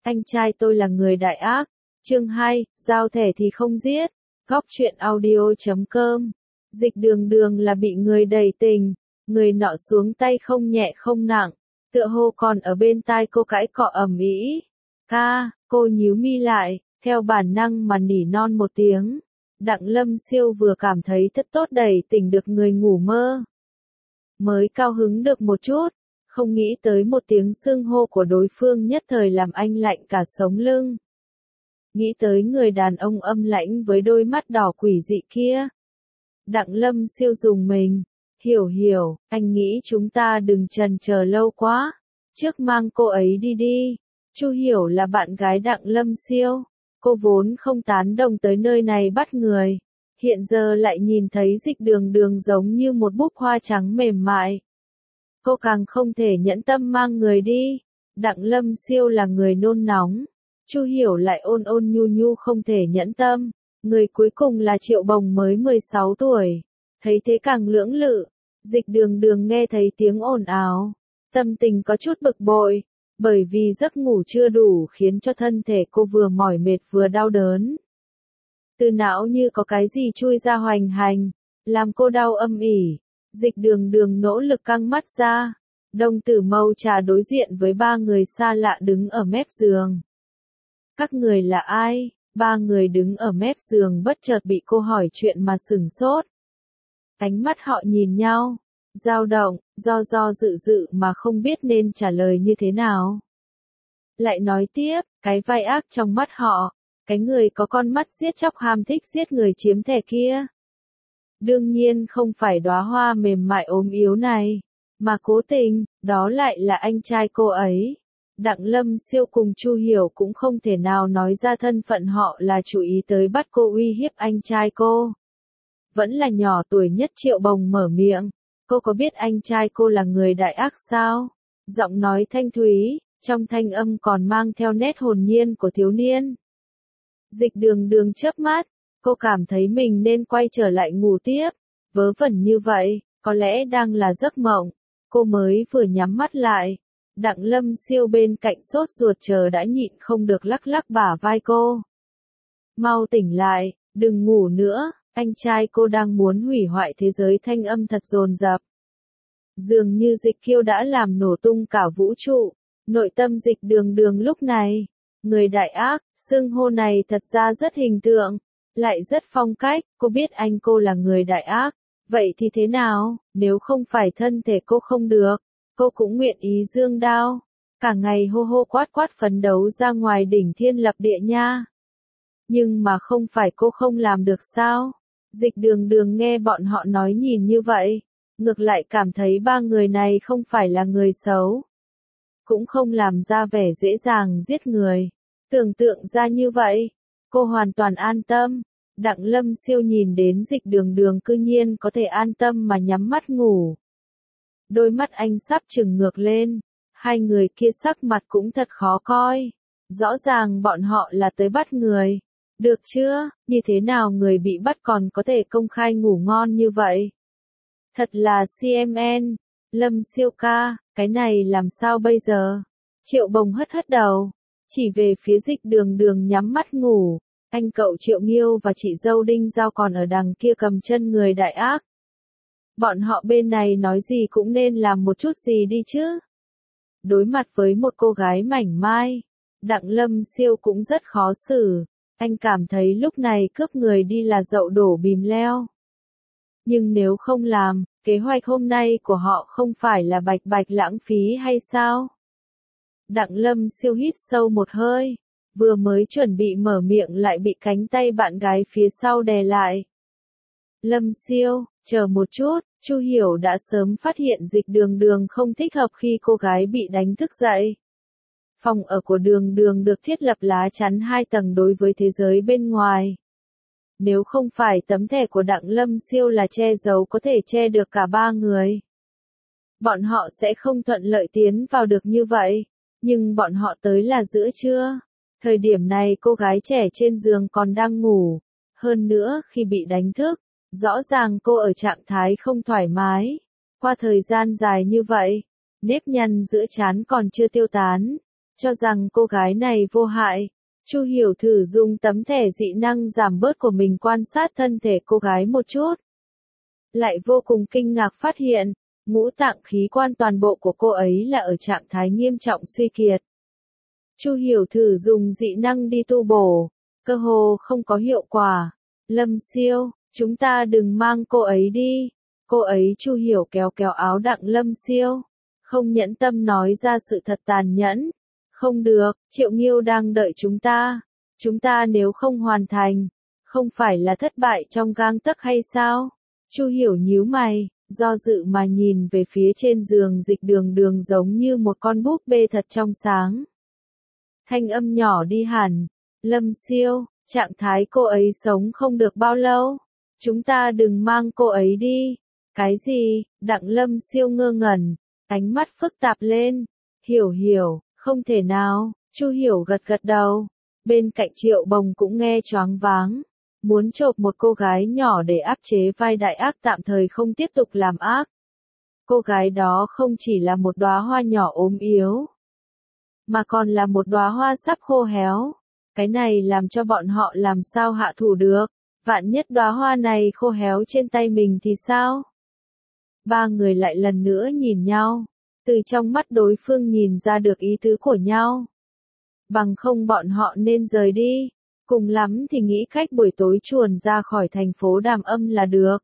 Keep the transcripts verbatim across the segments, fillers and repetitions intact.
anh trai tôi là người đại ác. Chương hai, giao thẻ thì không giết. Góc truyện audio chấm com. Dịch Đường Đường là bị người đẩy tình, người nọ xuống tay không nhẹ không nặng, tựa hồ còn ở bên tai cô cãi cọ ầm ĩ. Ca, cô nhíu mi lại, theo bản năng mà nỉ non một tiếng. Đặng Lâm Siêu vừa cảm thấy thật tốt đẩy tỉnh được người ngủ mơ. Mới cao hứng được một chút, không nghĩ tới một tiếng xưng hô của đối phương nhất thời làm anh lạnh cả sống lưng. Nghĩ tới người đàn ông âm lãnh với đôi mắt đỏ quỷ dị kia. Đặng Lâm Siêu dùng mình. Hiểu hiểu, anh nghĩ chúng ta đừng chần chờ lâu quá. Trước mang cô ấy đi đi. Chu Hiểu là bạn gái Đặng Lâm Siêu. Cô vốn không tán đồng tới nơi này bắt người. Hiện giờ lại nhìn thấy Dịch Đường Đường giống như một búp hoa trắng mềm mại. Cô càng không thể nhẫn tâm mang người đi. Đặng Lâm Siêu là người nôn nóng. Chu Hiểu lại ôn ôn nhu nhu không thể nhẫn tâm. Người cuối cùng là Triệu Bồng mới mười sáu tuổi. Thấy thế càng lưỡng lự. Dịch Đường Đường nghe thấy tiếng ồn ào. Tâm tình có chút bực bội. Bởi vì giấc ngủ chưa đủ khiến cho thân thể cô vừa mỏi mệt vừa đau đớn. Từ não như có cái gì chui ra hoành hành. Làm cô đau âm ỉ. Dịch Đường Đường nỗ lực căng mắt ra. Đồng tử màu trà đối diện với ba người xa lạ đứng ở mép giường. Các người là ai? Ba người đứng ở mép giường bất chợt bị cô hỏi chuyện mà sửng sốt. Ánh mắt họ nhìn nhau, dao động, do do dự dự mà không biết nên trả lời như thế nào. Lại nói tiếp, cái vai ác trong mắt họ, cái người có con mắt giết chóc ham thích giết người chiếm thẻ kia. Đương nhiên không phải đóa hoa mềm mại ốm yếu này, mà cố tình, đó lại là anh trai cô ấy. Đặng Lâm Siêu cùng Chu Hiểu cũng không thể nào nói ra thân phận họ là chú ý tới bắt cô uy hiếp anh trai cô. Vẫn là nhỏ tuổi nhất Triệu Bồng mở miệng. Cô có biết anh trai cô là người đại ác sao? Giọng nói thanh thúy, trong thanh âm còn mang theo nét hồn nhiên của thiếu niên. Dịch Đường Đường chớp mắt, cô cảm thấy mình nên quay trở lại ngủ tiếp. Vớ vẩn như vậy, có lẽ đang là giấc mộng. Cô mới vừa nhắm mắt lại. Đặng Lâm Siêu bên cạnh sốt ruột chờ đã nhịn không được lắc lắc bả vai cô. Mau tỉnh lại, đừng ngủ nữa, anh trai cô đang muốn hủy hoại thế giới, thanh âm thật dồn dập. Dường như Dịch Kiêu đã làm nổ tung cả vũ trụ, nội tâm Dịch Đường Đường lúc này. Người đại ác, xưng hô này thật ra rất hình tượng, lại rất phong cách, cô biết anh cô là người đại ác, vậy thì thế nào, nếu không phải thân thể cô không được. Cô cũng nguyện ý dương đao, cả ngày hô hô quát quát phấn đấu ra ngoài đỉnh thiên lập địa nha. Nhưng mà không phải cô không làm được sao? Dịch Đường Đường nghe bọn họ nói nhìn như vậy, ngược lại cảm thấy ba người này không phải là người xấu. Cũng không làm ra vẻ dễ dàng giết người. Tưởng tượng ra như vậy, cô hoàn toàn an tâm. Đặng Lâm Siêu nhìn đến Dịch Đường Đường cư nhiên có thể an tâm mà nhắm mắt ngủ. Đôi mắt anh sắp trừng ngược lên, hai người kia sắc mặt cũng thật khó coi. Rõ ràng bọn họ là tới bắt người. Được chưa, như thế nào người bị bắt còn có thể công khai ngủ ngon như vậy? Thật là xê em en, Lâm Siêu ca, cái này làm sao bây giờ? Triệu Bồng hất hất đầu, chỉ về phía Dịch Đường Đường nhắm mắt ngủ. Anh cậu Triệu Nghiêu và chị dâu Đinh Giao còn ở đằng kia cầm chân người đại ác. Bọn họ bên này nói gì cũng nên làm một chút gì đi chứ. Đối mặt với một cô gái mảnh mai, Đặng Lâm Siêu cũng rất khó xử. Anh cảm thấy lúc này cướp người đi là dậu đổ bìm leo. Nhưng nếu không làm, kế hoạch hôm nay của họ không phải là bạch bạch lãng phí hay sao? Đặng Lâm Siêu hít sâu một hơi, vừa mới chuẩn bị mở miệng lại bị cánh tay bạn gái phía sau đè lại. Lâm Siêu, chờ một chút, Chu Hiểu đã sớm phát hiện Dịch Đường Đường không thích hợp khi cô gái bị đánh thức dậy. Phòng ở của Đường Đường được thiết lập lá chắn hai tầng đối với thế giới bên ngoài. Nếu không phải tấm thẻ của Đặng Lâm Siêu là che giấu có thể che được cả ba người, bọn họ sẽ không thuận lợi tiến vào được như vậy. Nhưng bọn họ tới là giữa trưa. Thời điểm này cô gái trẻ trên giường còn đang ngủ. Hơn nữa khi bị đánh thức, rõ ràng cô ở trạng thái không thoải mái. Qua thời gian dài như vậy, nếp nhăn giữa trán còn chưa tiêu tán. cho rằng cô gái này vô hại. Chu Hiểu thử dùng tấm thẻ dị năng giảm bớt của mình quan sát thân thể cô gái một chút. Lại vô cùng kinh ngạc phát hiện, ngũ tạng khí quan toàn bộ của cô ấy là ở trạng thái nghiêm trọng suy kiệt. Chu Hiểu thử dùng dị năng đi tu bổ, cơ hồ không có hiệu quả. Lâm Siêu, chúng ta đừng mang cô ấy đi. Cô ấy Chu Hiểu kéo kéo áo Đặng Lâm Siêu, không nhẫn tâm nói ra sự thật tàn nhẫn. Không được, Triệu Nghiêu đang đợi chúng ta. Chúng ta nếu không hoàn thành, không phải là thất bại trong gang tấc hay sao? Chu Hiểu nhíu mày, do dự mà nhìn về phía trên giường Dịch Đường Đường giống như một con búp bê thật trong sáng. Thanh âm nhỏ đi hẳn, Lâm Siêu, trạng thái cô ấy sống không được bao lâu. Chúng ta đừng mang cô ấy đi. Cái gì? Đặng Lâm Siêu ngơ ngẩn, ánh mắt phức tạp lên. Hiểu hiểu, không thể nào. Chu Hiểu gật gật đầu. Bên cạnh Triệu Bồng cũng nghe choáng váng. Muốn chộp một cô gái nhỏ để áp chế vai đại ác tạm thời không tiếp tục làm ác. Cô gái đó không chỉ là một đóa hoa nhỏ ốm yếu, mà còn là một đóa hoa sắp khô héo. Cái này làm cho bọn họ làm sao hạ thủ được. Vạn nhất đóa hoa này khô héo trên tay mình thì sao? Ba người lại lần nữa nhìn nhau, từ trong mắt đối phương nhìn ra được ý tứ của nhau. Bằng không bọn họ nên rời đi, cùng lắm thì nghĩ cách buổi tối chuồn ra khỏi thành phố Đàm Âm là được.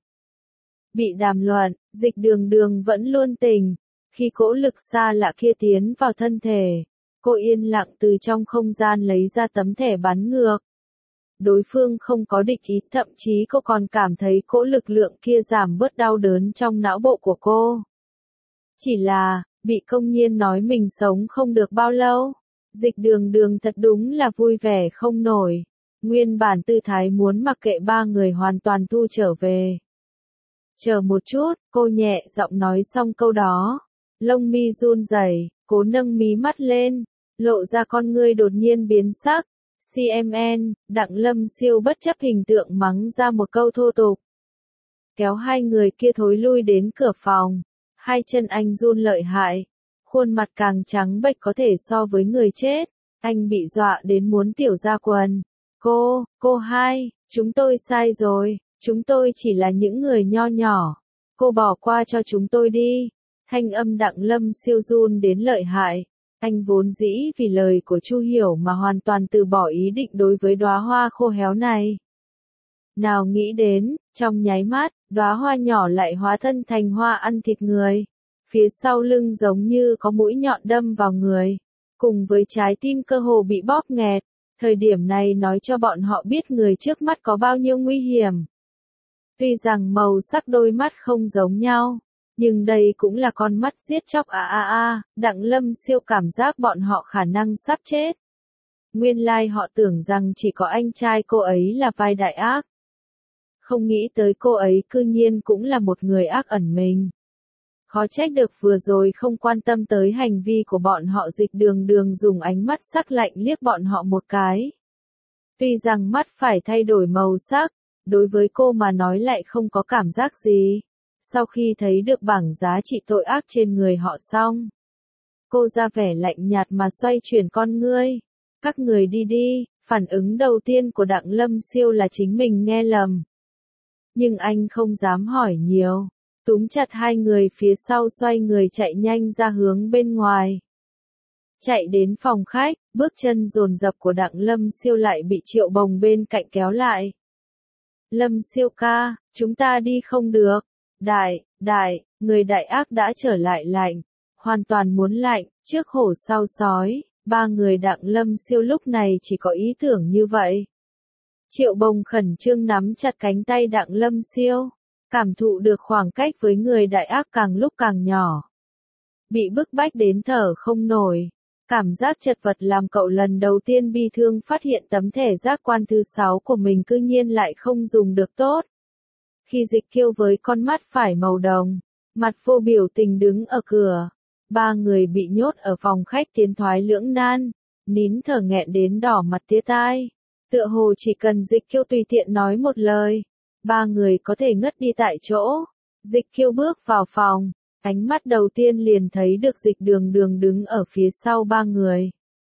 Bị đàm luận, Dịch Đường Đường vẫn luôn tỉnh, khi cỗ lực xa lạ kia tiến vào thân thể, cô yên lặng từ trong không gian lấy ra tấm thẻ bắn ngược. Đối phương không có địch ý, thậm chí cô còn cảm thấy cỗ lực lượng kia giảm bớt đau đớn trong não bộ của cô. Chỉ là, bị công nhiên nói mình sống không được bao lâu. Dịch Đường Đường thật đúng là vui vẻ không nổi. Nguyên bản tư thái muốn mặc kệ ba người hoàn toàn thu trở về. Chờ một chút, cô nhẹ giọng nói xong câu đó. Lông mi run rẩy, cố nâng mí mắt lên, lộ ra con ngươi đột nhiên biến sắc. xê em en, Đặng Lâm Siêu bất chấp hình tượng mắng ra một câu thô tục. Kéo hai người kia thối lui đến cửa phòng. Hai chân anh run lợi hại. Khuôn mặt càng trắng bệch có thể so với người chết. Anh bị dọa đến muốn tiểu ra quần. Cô, cô hai, chúng tôi sai rồi. Chúng tôi chỉ là những người nho nhỏ. Cô bỏ qua cho chúng tôi đi. Thanh âm Đặng Lâm Siêu run đến lợi hại. Anh vốn dĩ vì lời của Chu Hiểu mà hoàn toàn từ bỏ ý định đối với đóa hoa khô héo này. Nào nghĩ đến, trong nháy mắt, đóa hoa nhỏ lại hóa thân thành hoa ăn thịt người. Phía sau lưng giống như có mũi nhọn đâm vào người. Cùng với trái tim cơ hồ bị bóp nghẹt. Thời điểm này nói cho bọn họ biết người trước mắt có bao nhiêu nguy hiểm. Tuy rằng màu sắc đôi mắt không giống nhau, nhưng đây cũng là con mắt giết chóc a a a, Đặng Lâm Siêu cảm giác bọn họ khả năng sắp chết. Nguyên lai họ tưởng rằng chỉ có anh trai cô ấy là vai đại ác. Không nghĩ tới cô ấy cư nhiên cũng là một người ác ẩn mình. Khó trách được vừa rồi không quan tâm tới hành vi của bọn họ. Dịch Đường Đường dùng ánh mắt sắc lạnh liếc bọn họ một cái. Tuy rằng mắt phải thay đổi màu sắc, đối với cô mà nói lại không có cảm giác gì. Sau khi thấy được bảng giá trị tội ác trên người họ xong, cô ra vẻ lạnh nhạt mà xoay chuyển con ngươi. Các người đi đi. Phản ứng đầu tiên của Đặng Lâm Siêu là chính mình nghe lầm. Nhưng anh không dám hỏi nhiều. Túm chặt hai người phía sau xoay người chạy nhanh ra hướng bên ngoài. Chạy đến phòng khách, bước chân dồn dập của Đặng Lâm Siêu lại bị Triệu Bồng bên cạnh kéo lại. Lâm Siêu ca, chúng ta đi không được. Đại, đại, người đại ác đã trở lại lạnh. Hoàn toàn muốn lạnh, trước hổ sau sói. Ba người Đặng Lâm Siêu lúc này chỉ có ý tưởng như vậy. Triệu Bồng khẩn trương nắm chặt cánh tay Đặng Lâm Siêu. Cảm thụ được khoảng cách với người đại ác càng lúc càng nhỏ. Bị bức bách đến thở không nổi. Cảm giác chật vật làm cậu lần đầu tiên bi thương phát hiện tấm thẻ giác quan thứ sáu của mình cư nhiên lại không dùng được tốt. Khi Dịch Kiêu với con mắt phải màu đồng, mặt vô biểu tình đứng ở cửa. Ba người bị nhốt ở phòng khách tiến thoái lưỡng nan, nín thở nghẹn đến đỏ mặt tía tai. Tựa hồ chỉ cần Dịch Kiêu tùy tiện nói một lời, ba người có thể ngất đi tại chỗ. Dịch Kiêu bước vào phòng, ánh mắt đầu tiên liền thấy được Dịch Đường Đường đứng ở phía sau ba người.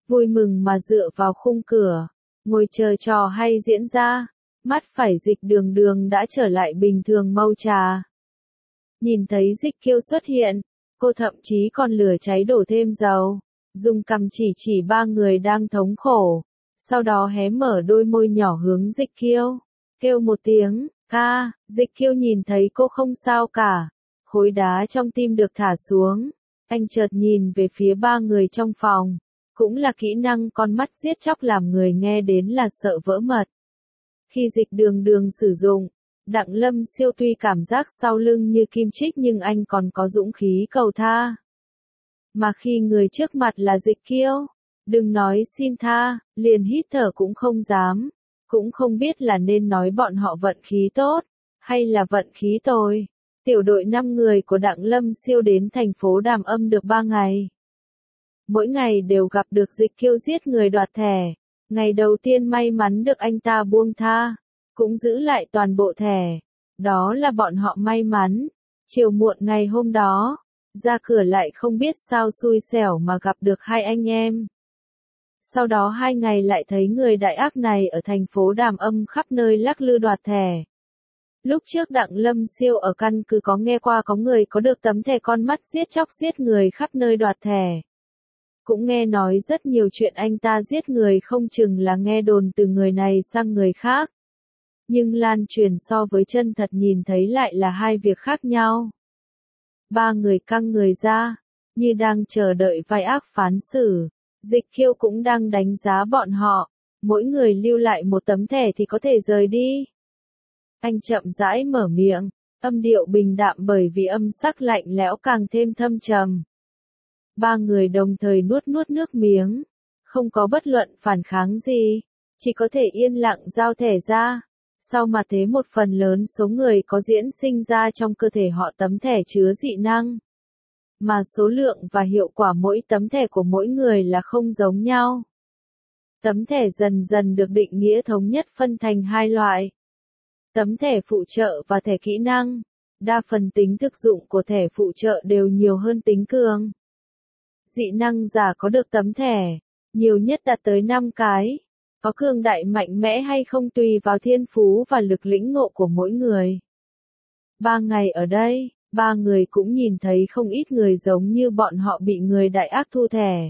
vui mừng mà dựa vào khung cửa, ngồi chờ trò hay diễn ra, mắt phải Dịch Đường Đường đã trở lại bình thường mâu trà. Nhìn thấy Dịch Kiêu xuất hiện, cô thậm chí còn lửa cháy đổ thêm dầu, dùng cằm chỉ chỉ ba người đang thống khổ, sau đó hé mở đôi môi nhỏ hướng Dịch Kiêu, kêu một tiếng, ca. Dịch Kiêu nhìn thấy cô không sao cả, khối đá trong tim được thả xuống, anh chợt nhìn về phía ba người trong phòng, cũng là kỹ năng con mắt giết chóc làm người nghe đến là sợ vỡ mật. Khi Dịch Đường Đường sử dụng, Đặng Lâm Siêu tuy cảm giác sau lưng như kim chích nhưng anh còn có dũng khí cầu tha. Mà khi người trước mặt là Dịch Kiêu, đừng nói xin tha, liền hít thở cũng không dám, cũng không biết là nên nói bọn họ vận khí tốt, hay là vận khí tồi. Tiểu đội năm người của Đặng Lâm Siêu đến thành phố Đàm Âm được ba ngày. Mỗi ngày đều gặp được Dịch Kiêu giết người đoạt thẻ. Ngày đầu tiên may mắn được anh ta buông tha, cũng giữ lại toàn bộ thẻ. Đó là bọn họ may mắn. Chiều muộn ngày hôm đó, ra cửa lại không biết sao xui xẻo mà gặp được hai anh em. Sau đó hai ngày lại thấy người đại ác này ở thành phố Đàm Âm khắp nơi lắc lư đoạt thẻ. Lúc trước Đặng Lâm Siêu ở căn cứ có nghe qua có người có được tấm thẻ con mắt giết chóc giết người khắp nơi đoạt thẻ. Cũng nghe nói rất nhiều chuyện anh ta giết người không chừng là nghe đồn từ người này sang người khác. Nhưng lan truyền so với chân thật nhìn thấy lại là hai việc khác nhau. Ba người căng người ra, như đang chờ đợi vai ác phán xử. Dịch Kiêu cũng đang đánh giá bọn họ, mỗi người lưu lại một tấm thẻ thì có thể rời đi. Anh chậm rãi mở miệng, âm điệu bình đạm bởi vì âm sắc lạnh lẽo càng thêm thâm trầm. Ba người đồng thời nuốt nuốt nước miếng, không có bất luận phản kháng gì, chỉ có thể yên lặng giao thẻ ra. Sau mà thế một phần lớn số người có diễn sinh ra trong cơ thể họ tấm thẻ chứa dị năng. Mà số lượng và hiệu quả mỗi tấm thẻ của mỗi người là không giống nhau. Tấm thẻ dần dần được định nghĩa thống nhất phân thành hai loại. Tấm thẻ phụ trợ và thẻ kỹ năng. Đa phần tính thực dụng của thẻ phụ trợ đều nhiều hơn tính cường. Dị năng giả có được tấm thẻ, nhiều nhất đạt tới năm cái. Có cường đại mạnh mẽ hay không tùy vào thiên phú và lực lĩnh ngộ của mỗi người. Ba ngày ở đây, ba người cũng nhìn thấy không ít người giống như bọn họ bị người đại ác thu thẻ.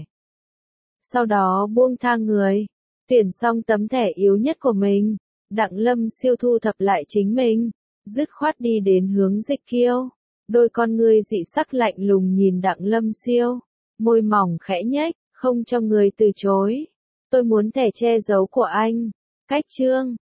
Sau đó buông tha người, tuyển xong tấm thẻ yếu nhất của mình, Đặng Lâm Siêu thu thập lại chính mình, dứt khoát đi đến hướng Dịch Kiêu. Đôi con ngươi dị sắc lạnh lùng nhìn Đặng Lâm Siêu, môi mỏng khẽ nhếch, không cho người từ chối. Tôi muốn thẻ che giấu của anh. Cách chương